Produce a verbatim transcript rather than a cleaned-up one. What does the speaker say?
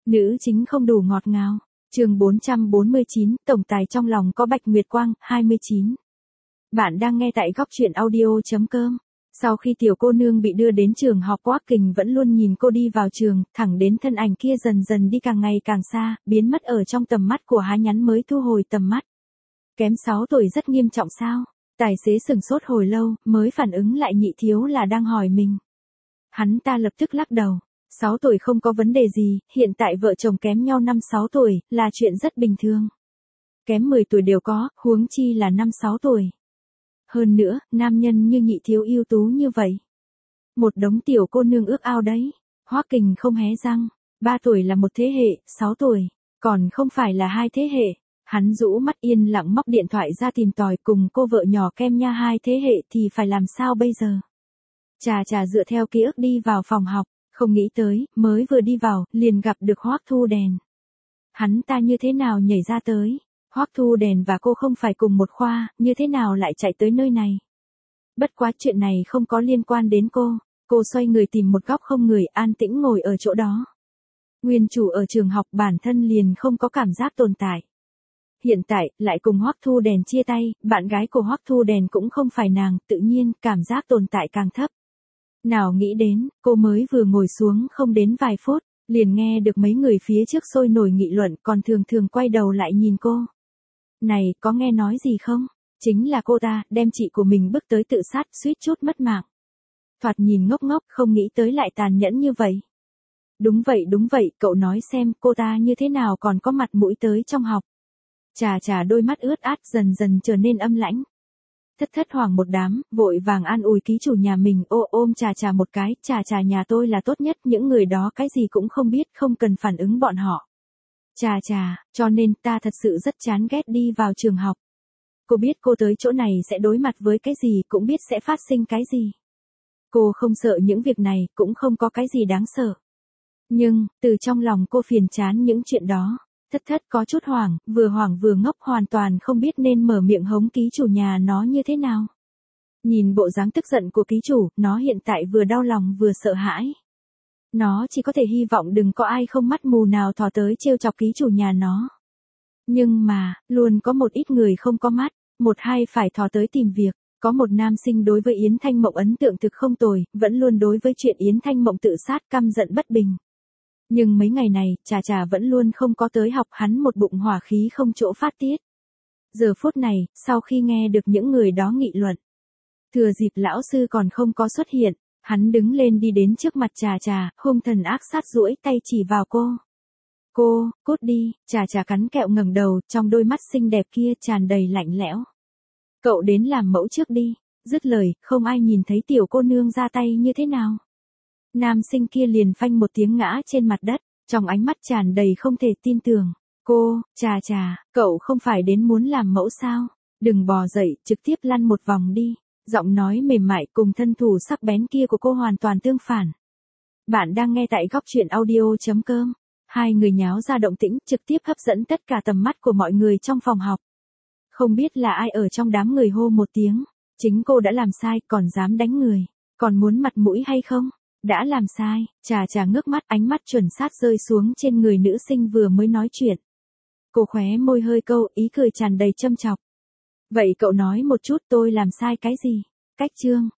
Nữ chính không đủ ngọt ngào. Chương bốn trăm bốn mươi chín, tổng tài trong lòng có Bạch Nguyệt Quang, hai mươi chín. Bạn đang nghe tại góc truyện audio chấm com. Sau khi tiểu cô nương bị đưa đến trường học, Hoắc Kình vẫn luôn nhìn cô đi vào trường, thẳng đến thân ảnh kia dần dần đi càng ngày càng xa, biến mất ở trong tầm mắt của Há Nhắn mới thu hồi tầm mắt. Kém sáu tuổi rất nghiêm trọng sao? Tài xế sửng sốt hồi lâu, mới phản ứng lại Nhị Thiếu là đang hỏi mình. Hắn ta lập tức lắc đầu. sáu tuổi không có vấn đề gì, hiện tại vợ chồng kém nhau năm sáu tuổi, là chuyện rất bình thường. Kém mười tuổi đều có, huống chi là năm sáu tuổi. Hơn nữa, nam nhân như Nhị Thiếu ưu tú như vậy. Một đống tiểu cô nương ước ao đấy. Hoắc Kình không hé răng. ba tuổi là một thế hệ, sáu tuổi, còn không phải là hai thế hệ. Hắn rũ mắt yên lặng móc điện thoại ra tìm tòi cùng cô vợ nhỏ kem nha, hai thế hệ thì phải làm sao bây giờ? Trà trà dựa theo ký ức đi vào phòng học, không nghĩ tới, mới vừa đi vào, liền gặp được Hoắc Thu Đèn. Hắn ta như thế nào nhảy ra tới? Hoắc Thu Đèn và cô không phải cùng một khoa, như thế nào lại chạy tới nơi này? Bất quá chuyện này không có liên quan đến cô, cô xoay người tìm một góc không người, an tĩnh ngồi ở chỗ đó. Nguyên chủ ở trường học bản thân liền không có cảm giác tồn tại. Hiện tại, lại cùng Hoắc Thu Đèn chia tay, bạn gái của Hoắc Thu Đèn cũng không phải nàng, tự nhiên, cảm giác tồn tại càng thấp. Nào nghĩ đến, cô mới vừa ngồi xuống không đến vài phút, liền nghe được mấy người phía trước sôi nổi nghị luận, còn thường thường quay đầu lại nhìn cô. Này, có nghe nói gì không? Chính là cô ta, đem chị của mình bước tới tự sát, suýt chút mất mạng. Thoạt nhìn ngốc ngốc, không nghĩ tới lại tàn nhẫn như vậy. Đúng vậy đúng vậy, cậu nói xem, cô ta như thế nào còn có mặt mũi tới trong học. Trà trà đôi mắt ướt át dần dần trở nên âm lãnh. Thất thất hoảng một đám, vội vàng an ủi ký chủ nhà mình, ô ôm trà trà một cái, trà trà nhà tôi là tốt nhất, những người đó cái gì cũng không biết, không cần phản ứng bọn họ. Trà trà, cho nên ta thật sự rất chán ghét đi vào trường học. Cô biết cô tới chỗ này sẽ đối mặt với cái gì, cũng biết sẽ phát sinh cái gì. Cô không sợ những việc này, cũng không có cái gì đáng sợ. Nhưng, từ trong lòng cô phiền chán những chuyện đó. Thất thất có chút hoảng, vừa hoảng vừa ngốc, hoàn toàn không biết nên mở miệng hống ký chủ nhà nó như thế nào. Nhìn bộ dáng tức giận của ký chủ, nó hiện tại vừa đau lòng vừa sợ hãi. Nó chỉ có thể hy vọng đừng có ai không mắt mù nào thò tới trêu chọc ký chủ nhà nó. Nhưng mà, luôn có một ít người không có mắt, một hai phải thò tới tìm việc. Có một nam sinh đối với Yến Thanh Mộng ấn tượng thực không tồi, vẫn luôn đối với chuyện Yến Thanh Mộng tự sát căm giận bất bình. Nhưng mấy ngày này, trà trà vẫn luôn không có tới học, hắn một bụng hỏa khí không chỗ phát tiết. Giờ phút này, sau khi nghe được những người đó nghị luận, thừa dịp lão sư còn không có xuất hiện, hắn đứng lên đi đến trước mặt trà trà, hung thần ác sát duỗi tay chỉ vào cô. Cô, cút đi, trà trà cắn kẹo ngẩng đầu, trong đôi mắt xinh đẹp kia tràn đầy lạnh lẽo. Cậu đến làm mẫu trước đi, dứt lời, không ai nhìn thấy tiểu cô nương ra tay như thế nào. Nam sinh kia liền phanh một tiếng ngã trên mặt đất, trong ánh mắt tràn đầy không thể tin tưởng. Cô, trà trà, cậu không phải đến muốn làm mẫu sao? Đừng bò dậy, trực tiếp lăn một vòng đi. Giọng nói mềm mại cùng thân thủ sắc bén kia của cô hoàn toàn tương phản. Bạn đang nghe tại góc truyện audio chấm com. Hai người nháo ra động tĩnh, trực tiếp hấp dẫn tất cả tầm mắt của mọi người trong phòng học. Không biết là ai ở trong đám người hô một tiếng. Chính cô đã làm sai, còn dám đánh người. Còn muốn mặt mũi hay không? Đã làm sai, trà trà ngước mắt, ánh mắt chuẩn xác rơi xuống trên người nữ sinh vừa mới nói chuyện. Cô khóe môi hơi câu, ý cười tràn đầy châm chọc. Vậy cậu nói một chút tôi làm sai cái gì? Cách chương,